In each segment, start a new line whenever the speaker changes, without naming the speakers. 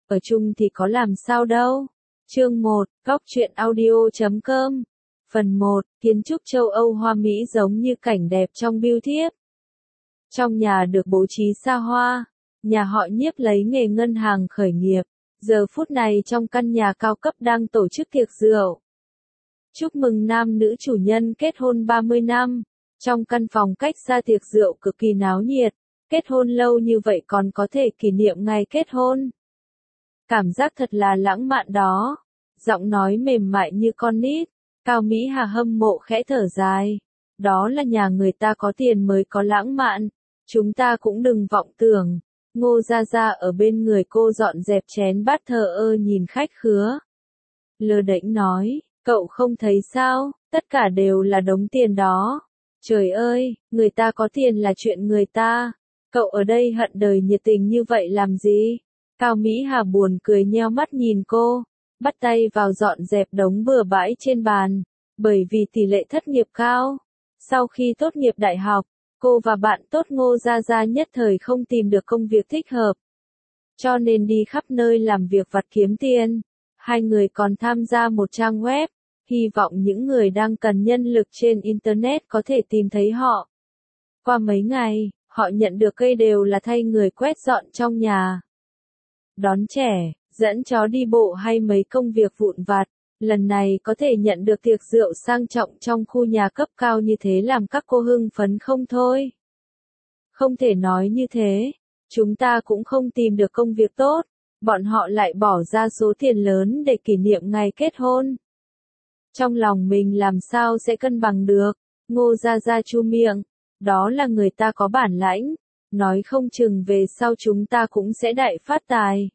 ở chung thì có làm sao đâu. Chương 1, Góc truyện audio.com. Phần 1, kiến trúc châu Âu Hoa Mỹ giống như cảnh đẹp trong bưu thiếp. Trong nhà được bố trí xa hoa, nhà họ Nhiếp lấy nghề ngân hàng khởi nghiệp, giờ phút này trong căn nhà cao cấp đang tổ chức tiệc rượu. Chúc mừng nam nữ chủ nhân kết hôn 30 năm, trong căn phòng cách xa tiệc rượu cực kỳ náo nhiệt, kết hôn lâu như vậy còn có thể kỷ niệm ngày kết hôn. Cảm giác thật là lãng mạn đó, giọng nói mềm mại như con nít, Cao Mỹ Hà hâm mộ khẽ thở dài. Đó là nhà người ta có tiền mới có lãng mạn, chúng ta cũng đừng vọng tưởng. Ngô Gia Gia ở bên người cô dọn dẹp chén bát thờ ơ nhìn khách khứa. Lơ đễnh nói, cậu không thấy sao, tất cả đều là đống tiền đó. Trời ơi, người ta có tiền là chuyện người ta. Cậu ở đây hận đời nhiệt tình như vậy làm gì? Cao Mỹ Hà buồn cười nheo mắt nhìn cô, bắt tay vào dọn dẹp đống bừa bãi trên bàn. Bởi vì tỷ lệ thất nghiệp cao, sau khi tốt nghiệp đại học, cô và bạn tốt Ngô Gia Gia nhất thời không tìm được công việc thích hợp. Cho nên đi khắp nơi làm việc vặt kiếm tiền. Hai người còn tham gia một trang web, hy vọng những người đang cần nhân lực trên Internet có thể tìm thấy họ. Qua mấy ngày, họ nhận được cây đều là thay người quét dọn trong nhà, đón trẻ, dẫn chó đi bộ hay mấy công việc vụn vặt. Lần này có thể nhận được tiệc rượu sang trọng trong khu nhà cấp cao như thế làm các cô hưng phấn không thôi. Không thể nói như thế, chúng ta cũng không tìm được công việc tốt, bọn họ lại bỏ ra số tiền lớn để kỷ niệm ngày kết hôn. Trong lòng mình làm sao sẽ cân bằng được, Ngô Gia Gia chu miệng, đó là người ta có bản lãnh, nói không chừng về sau chúng ta cũng sẽ đại phát tài.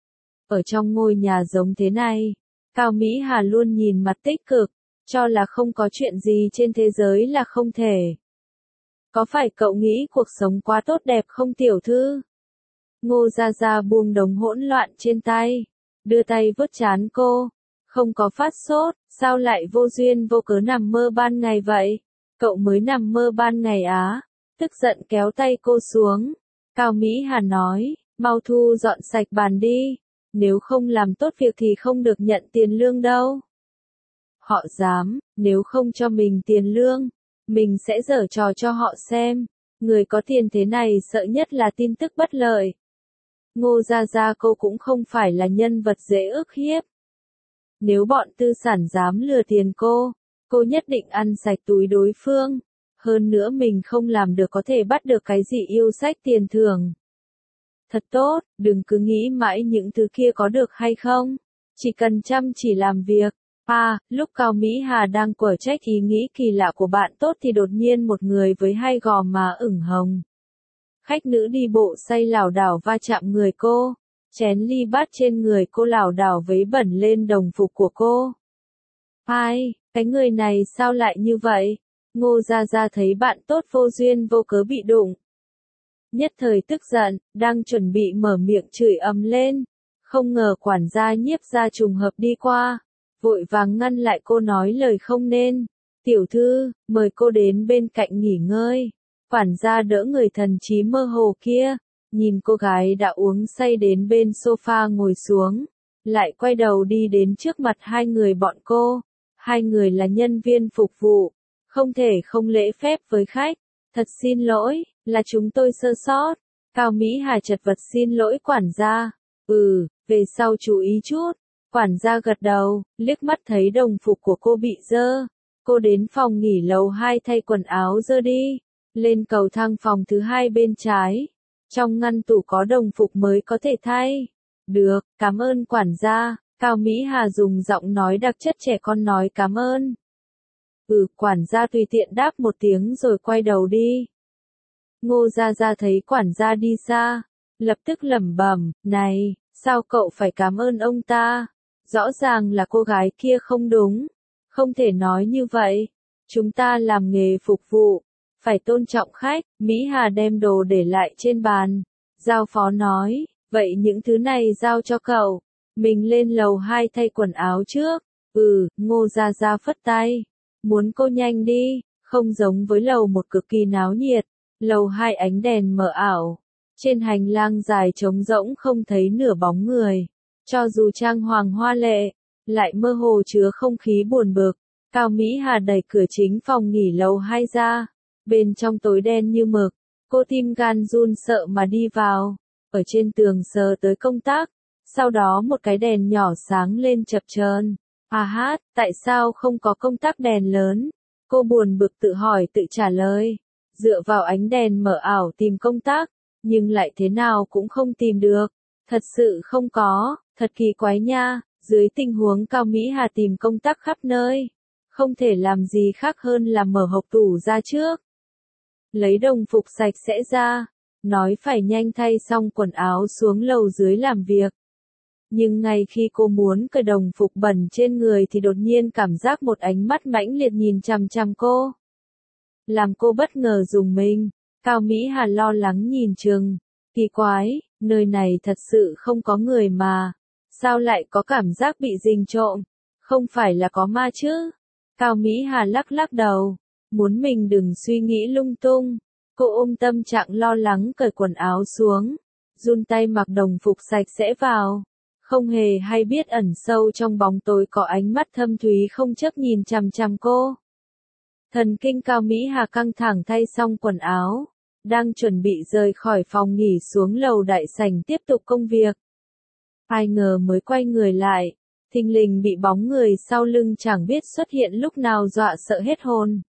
Ở trong ngôi nhà giống thế này, Cao Mỹ Hà luôn nhìn mặt tích cực, cho là không có chuyện gì trên thế giới là không thể. Có phải cậu nghĩ cuộc sống quá tốt đẹp không tiểu thư? Ngô Gia Gia buông đống hỗn loạn trên tay, đưa tay vuốt trán cô. Không có phát sốt, sao lại vô duyên vô cớ nằm mơ ban ngày vậy? Cậu mới nằm mơ ban ngày á? Tức giận kéo tay cô xuống. Cao Mỹ Hà nói, mau thu dọn sạch bàn đi. Nếu không làm tốt việc thì không được nhận tiền lương đâu. Họ dám, nếu không cho mình tiền lương, mình sẽ giở trò cho họ xem. Người có tiền thế này sợ nhất là tin tức bất lợi. Ngô Gia Gia cô cũng không phải là nhân vật dễ ức hiếp. Nếu bọn tư sản dám lừa tiền cô nhất định ăn sạch túi đối phương. Hơn nữa mình không làm được có thể bắt được cái gì yêu sách tiền thưởng. Thật tốt, đừng cứ nghĩ mãi những thứ kia có được hay không. Chỉ cần chăm chỉ làm việc. Lúc Cao Mỹ Hà đang quở trách ý nghĩ kỳ lạ của bạn tốt thì đột nhiên một người với hai gò má ửng hồng. Khách nữ đi bộ say lảo đảo va chạm người cô. Chén ly bát trên người cô lảo đảo vấy bẩn lên đồng phục của cô. Cái người này sao lại như vậy? Ngô Gia Gia thấy bạn tốt vô duyên vô cớ bị đụng. Nhất thời tức giận, đang chuẩn bị mở miệng chửi ầm lên. Không ngờ quản gia Nhiếp gia trùng hợp đi qua. Vội vàng ngăn lại cô nói lời không nên. Tiểu thư, mời cô đến bên cạnh nghỉ ngơi. Quản gia đỡ người thần trí mơ hồ kia. Nhìn cô gái đã uống say đến bên sofa ngồi xuống. Lại quay đầu đi đến trước mặt hai người bọn cô. Hai người là nhân viên phục vụ. Không thể không lễ phép với khách. Thật xin lỗi, là chúng tôi sơ sót. Cao Mỹ Hà chật vật xin lỗi quản gia. Về sau chú ý chút. Quản gia gật đầu, liếc mắt thấy đồng phục của cô bị dơ. Cô đến phòng nghỉ lầu 2 thay quần áo dơ đi. Lên cầu thang phòng thứ 2 bên trái. Trong ngăn tủ có đồng phục mới có thể thay. Được, cảm ơn quản gia. Cao Mỹ Hà dùng giọng nói đặc chất trẻ con nói cảm ơn. Quản gia tùy tiện đáp một tiếng rồi quay đầu đi. Ngô Gia Gia thấy quản gia đi xa, lập tức lẩm bẩm, này, sao cậu phải cảm ơn ông ta? Rõ ràng là cô gái kia không đúng. Không thể nói như vậy. Chúng ta làm nghề phục vụ, phải tôn trọng khách. Mỹ Hà đem đồ để lại trên bàn. Giao phó nói, vậy những thứ này giao cho cậu. Mình lên lầu 2 thay quần áo trước. Ngô Gia Gia phất tay. Muốn cô nhanh đi, không giống với lầu 1 cực kỳ náo nhiệt. Lầu 2 ánh đèn mờ ảo. Trên hành lang dài trống rỗng không thấy nửa bóng người. Cho dù trang hoàng hoa lệ, lại mơ hồ chứa không khí buồn bực. Cao Mỹ Hà đẩy cửa chính phòng nghỉ lầu 2 ra. Bên trong tối đen như mực, cô tim gan run sợ mà đi vào. Ở trên tường sờ tới công tắc. Sau đó một cái đèn nhỏ sáng lên chập chờn. À hát, tại sao không có công tắc đèn lớn? Cô buồn bực tự hỏi tự trả lời. Dựa vào ánh đèn mờ ảo tìm công tắc, nhưng lại thế nào cũng không tìm được. Thật sự không có, thật kỳ quái nha. Dưới tình huống Cao Mỹ Hà tìm công tắc khắp nơi, không thể làm gì khác hơn là mở hộc tủ ra trước. Lấy đồng phục sạch sẽ ra, nói phải nhanh thay xong quần áo xuống lầu dưới làm việc. Nhưng ngay khi cô muốn cởi đồng phục bẩn trên người thì đột nhiên cảm giác một ánh mắt mãnh liệt nhìn chằm chằm cô. Làm cô bất ngờ rùng mình. Cao Mỹ Hà lo lắng nhìn chừng. Kỳ quái, nơi này thật sự không có người mà. Sao lại có cảm giác bị rình trộm? Không phải là có ma chứ? Cao Mỹ Hà lắc lắc đầu. Muốn mình đừng suy nghĩ lung tung. Cô ôm tâm trạng lo lắng cởi quần áo xuống. Run tay mặc đồng phục sạch sẽ vào. Không hề hay biết ẩn sâu trong bóng tối có ánh mắt thâm thúy không chớp nhìn chằm chằm cô. Thần kinh Cao Mỹ Hà căng thẳng thay xong quần áo. Đang chuẩn bị rời khỏi phòng nghỉ xuống lầu đại sảnh tiếp tục công việc. Ai ngờ mới quay người lại. Thình lình bị bóng người sau lưng chẳng biết xuất hiện lúc nào dọa sợ hết hồn.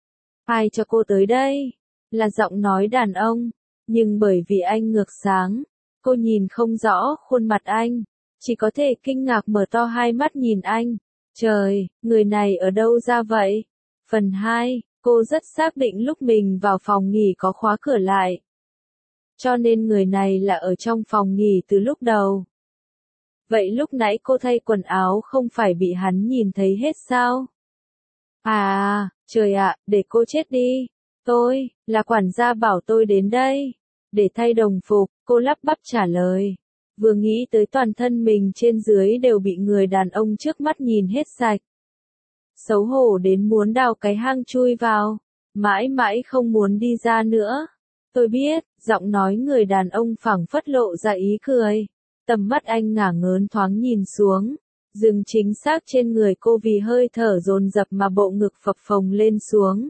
Ai cho cô tới đây? Là giọng nói đàn ông. Nhưng bởi vì anh ngược sáng, cô nhìn không rõ khuôn mặt anh. Chỉ có thể kinh ngạc mở to hai mắt nhìn anh. Trời, người này ở đâu ra vậy? Phần 2, cô rất xác định lúc mình vào phòng nghỉ có khóa cửa lại. Cho nên người này là ở trong phòng nghỉ từ lúc đầu. Vậy lúc nãy cô thay quần áo không phải bị hắn nhìn thấy hết sao? À, trời ạ, để cô chết đi. Tôi, là quản gia bảo tôi đến đây. Để thay đồng phục, cô lắp bắp trả lời. Vừa nghĩ tới toàn thân mình trên dưới đều bị người đàn ông trước mắt nhìn hết sạch. Xấu hổ đến muốn đào cái hang chui vào. Mãi mãi không muốn đi ra nữa. Tôi biết, giọng nói người đàn ông phảng phất lộ ra ý cười. Tầm mắt anh ngả ngớn thoáng nhìn xuống. Dừng chính xác trên người cô vì hơi thở dồn dập mà bộ ngực phập phồng lên xuống.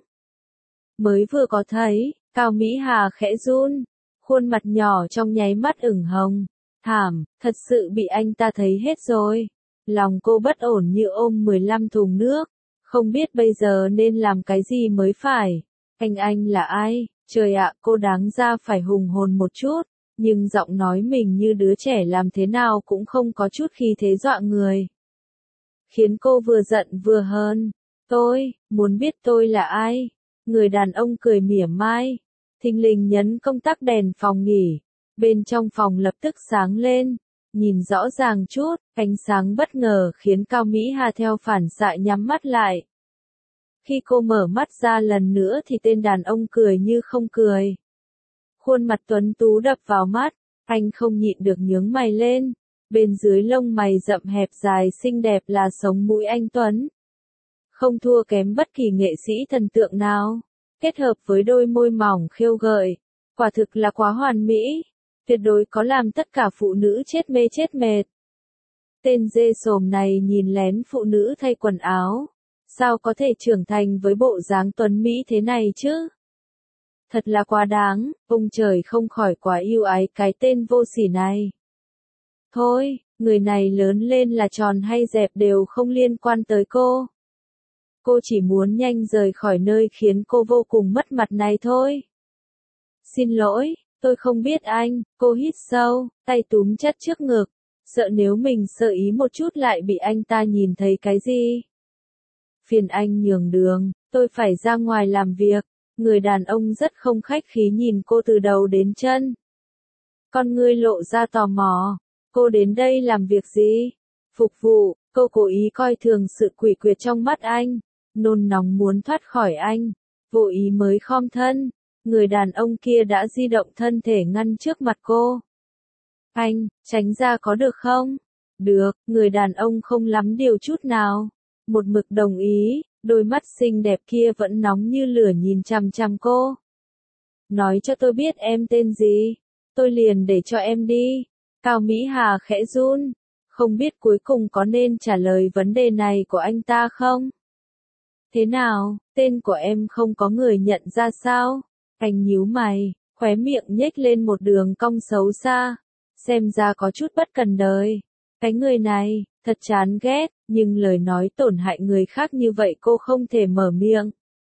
Mới vừa có thấy, Cao Mỹ Hà khẽ run. Khuôn mặt nhỏ trong nháy mắt ửng hồng. Thảm, thật sự bị anh ta thấy hết rồi. Lòng cô bất ổn như ôm 15 thùng nước. Không biết bây giờ nên làm cái gì mới phải. Anh là ai? Trời ạ, cô đáng ra phải hùng hồn một chút. Nhưng giọng nói mình như đứa trẻ làm thế nào cũng không có chút khí thế dọa người. Khiến cô vừa giận vừa hờn. Tôi, muốn biết tôi là ai? Người đàn ông cười mỉa mai. Thình lình nhấn công tắc đèn phòng nghỉ. Bên trong phòng lập tức sáng lên. Nhìn rõ ràng chút, ánh sáng bất ngờ khiến Cao Mỹ Hà theo phản xạ nhắm mắt lại. Khi cô mở mắt ra lần nữa thì tên đàn ông cười như không cười. Khuôn mặt tuấn tú đập vào mắt, anh không nhịn được nhướng mày lên. Bên dưới lông mày rậm hẹp dài xinh đẹp là sống mũi anh tuấn. Không thua kém bất kỳ nghệ sĩ thần tượng nào. Kết hợp với đôi môi mỏng khêu gợi. Quả thực là quá hoàn mỹ. Tuyệt đối có làm tất cả phụ nữ chết mê chết mệt. Tên dê sồm này nhìn lén phụ nữ thay quần áo. Sao có thể trưởng thành với bộ dáng tuấn Mỹ thế này chứ? Thật là quá đáng, ông trời không khỏi quá yêu ái cái tên vô sỉ này. Thôi, người này lớn lên là tròn hay dẹp đều không liên quan tới cô. Cô chỉ muốn nhanh rời khỏi nơi khiến cô vô cùng mất mặt này thôi. Xin lỗi, tôi không biết anh, cô hít sâu, tay túm chặt trước ngực, sợ nếu mình sơ ý một chút lại bị anh ta nhìn thấy cái gì. Phiền anh nhường đường, tôi phải ra ngoài làm việc. Người đàn ông rất không khách khí nhìn cô từ đầu đến chân. Con ngươi lộ ra tò mò. Cô đến đây làm việc gì? Phục vụ, cô cố ý coi thường sự quỷ quyệt trong mắt anh. Nôn nóng muốn thoát khỏi anh. Vô ý mới khom thân. Người đàn ông kia đã di động thân thể ngăn trước mặt cô. Anh, tránh ra có được không? Được, người đàn ông không lắm điều chút nào. Một mực đồng ý. Đôi mắt xinh đẹp kia vẫn nóng như lửa nhìn chằm chằm cô. Nói cho tôi biết em tên gì. Tôi liền để cho em đi. Cao Mỹ Hà khẽ run. Không biết cuối cùng có nên trả lời vấn đề này của anh ta không? Thế nào, tên của em không có người nhận ra sao? Anh nhíu mày, khóe miệng nhếch lên một đường cong xấu xa. Xem ra có chút bất cần đời. Cái người này, thật chán ghét, nhưng lời nói tổn hại người khác như vậy cô không thể mở miệng.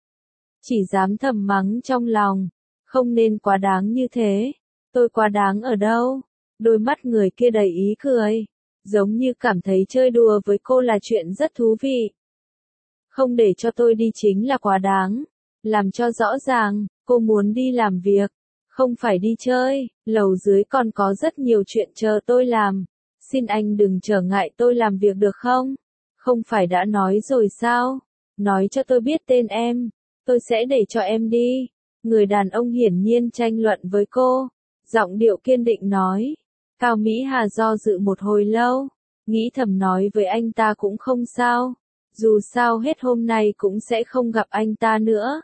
Chỉ dám thầm mắng trong lòng, không nên quá đáng như thế. Tôi quá đáng ở đâu? Đôi mắt người kia đầy ý cười, giống như cảm thấy chơi đùa với cô là chuyện rất thú vị. Không để cho tôi đi chính là quá đáng. Làm cho rõ ràng, cô muốn đi làm việc, không phải đi chơi, lầu dưới còn có rất nhiều chuyện chờ tôi làm. Xin anh đừng trở ngại tôi làm việc được không? Không phải đã nói rồi sao? Nói cho tôi biết tên em, tôi sẽ để cho em đi. Người đàn ông hiển nhiên tranh luận với cô, giọng điệu kiên định nói. Cao Mỹ Hà do dự một hồi lâu, nghĩ thầm nói với anh ta cũng không sao. Dù sao hết hôm nay cũng sẽ không gặp anh ta nữa.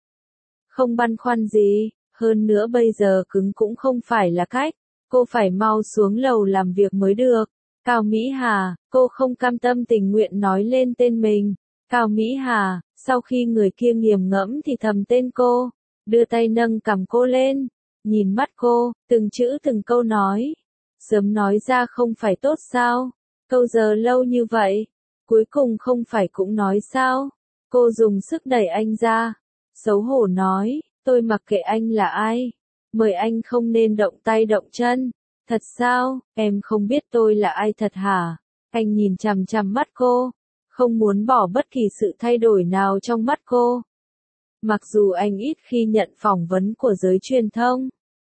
Không băn khoăn gì, hơn nữa bây giờ cứng cũng không phải là cách. Cô phải mau xuống lầu làm việc mới được. Cao Mỹ Hà, cô không cam tâm tình nguyện nói lên tên mình. Cao Mỹ Hà, sau khi người kia nghiền ngẫm thì thầm tên cô, đưa tay nâng cằm cô lên, nhìn mắt cô, từng chữ từng câu nói. Sớm nói ra không phải tốt sao? Câu giờ lâu như vậy, cuối cùng không phải cũng nói sao? Cô dùng sức đẩy anh ra, xấu hổ nói, tôi mặc kệ anh là ai. Mời anh không nên động tay động chân. Thật sao, em không biết tôi là ai thật hả? Anh nhìn chằm chằm mắt cô, không muốn bỏ bất kỳ sự thay đổi nào trong mắt cô. Mặc dù anh ít khi nhận phỏng vấn của giới truyền thông,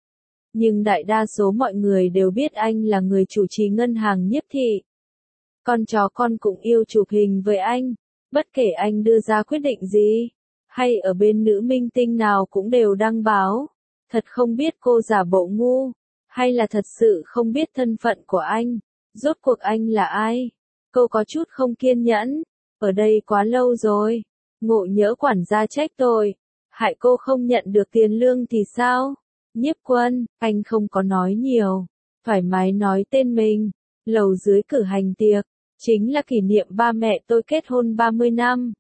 nhưng đại đa số mọi người đều biết anh là người chủ trì ngân hàng Nhiếp Thị. Con chó con cũng yêu chụp hình với anh, bất kể anh đưa ra quyết định gì, hay ở bên nữ minh tinh nào cũng đều đăng báo. Thật không biết cô giả bộ ngu, hay là thật sự không biết thân phận của anh, rốt cuộc anh là ai? Cô có chút không kiên nhẫn, ở đây quá lâu rồi, ngộ nhỡ quản gia trách tôi, hại cô không nhận được tiền lương thì sao? Nhiếp Quân, anh không có nói nhiều, thoải mái nói tên mình. Lầu dưới cử hành tiệc, chính là kỷ niệm ba mẹ tôi kết hôn 30 năm.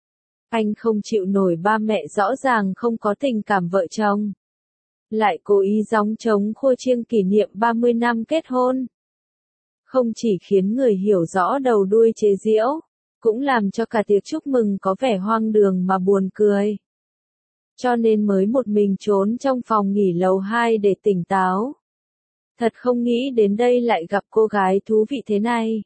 Anh không chịu nổi ba mẹ rõ ràng không có tình cảm vợ chồng, lại cố ý gióng trống khua chiêng kỷ niệm 30 năm kết hôn. Không chỉ khiến người hiểu rõ đầu đuôi chế giễu, cũng làm cho cả tiệc chúc mừng có vẻ hoang đường mà buồn cười. Cho nên mới một mình trốn trong phòng nghỉ lầu 2 để tỉnh táo. Thật không nghĩ đến đây lại gặp cô gái thú vị thế này.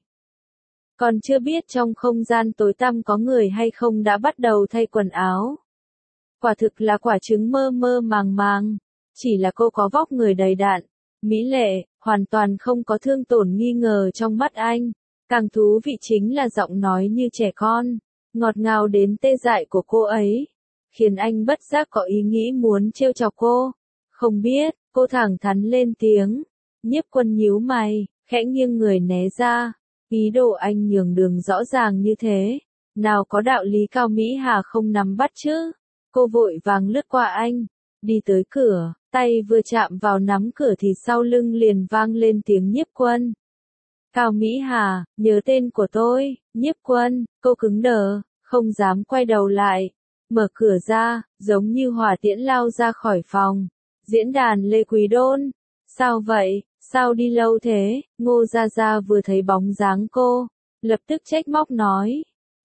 Còn chưa biết trong không gian tối tăm có người hay không đã bắt đầu thay quần áo. Quả thực là quả trứng mơ mơ màng màng. Chỉ là cô có vóc người đầy đặn, mỹ lệ, hoàn toàn không có thương tổn nghi ngờ trong mắt anh. Càng thú vị chính là giọng nói như trẻ con, ngọt ngào đến tê dại của cô ấy, khiến anh bất giác có ý nghĩ muốn trêu chọc cô. Không biết, cô thẳng thắn lên tiếng. Nhiếp Quân nhíu mày, khẽ nghiêng người né ra. Ý đồ anh nhường đường rõ ràng như thế, nào có đạo lý Cao Mỹ Hà không nắm bắt chứ. Cô vội vàng lướt qua anh, đi tới cửa, tay vừa chạm vào nắm cửa thì sau lưng liền vang lên tiếng Nhiếp Quân. Cao Mỹ Hà, nhớ tên của tôi. Nhiếp Quân, cô cứng đờ, không dám quay đầu lại. Mở cửa ra, giống như hỏa tiễn lao ra khỏi phòng. Diễn đàn Lê Quý Đôn. Sao vậy, sao đi lâu thế? Ngô Gia Gia vừa thấy bóng dáng cô, lập tức trách móc nói.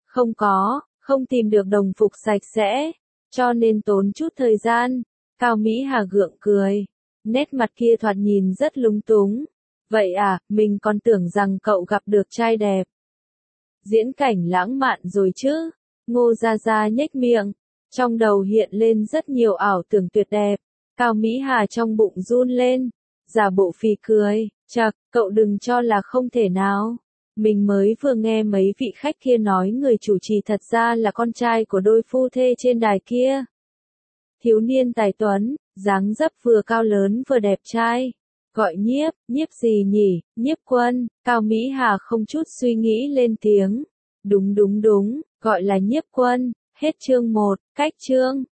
Không tìm được đồng phục sạch sẽ, cho nên tốn chút thời gian. Cao Mỹ Hà gượng cười, nét mặt kia thoạt nhìn rất lúng túng. Vậy à, mình còn tưởng rằng cậu gặp được trai đẹp. Diễn cảnh lãng mạn rồi chứ. Ngô Gia Gia nhếch miệng, trong đầu hiện lên rất nhiều ảo tưởng tuyệt đẹp. Cao Mỹ Hà trong bụng run lên, giả bộ phì cười, chậc, cậu đừng cho là không thể nào. Mình mới vừa nghe mấy vị khách kia nói người chủ trì thật ra là con trai của đôi phu thê trên đài kia. Thiếu niên tài tuấn, dáng dấp vừa cao lớn vừa đẹp trai. Gọi nhiếp gì nhỉ? Nhiếp Quân. Cao Mỹ Hà không chút suy nghĩ lên tiếng. Đúng, gọi là Nhiếp Quân. Hết chương 1, cách chương.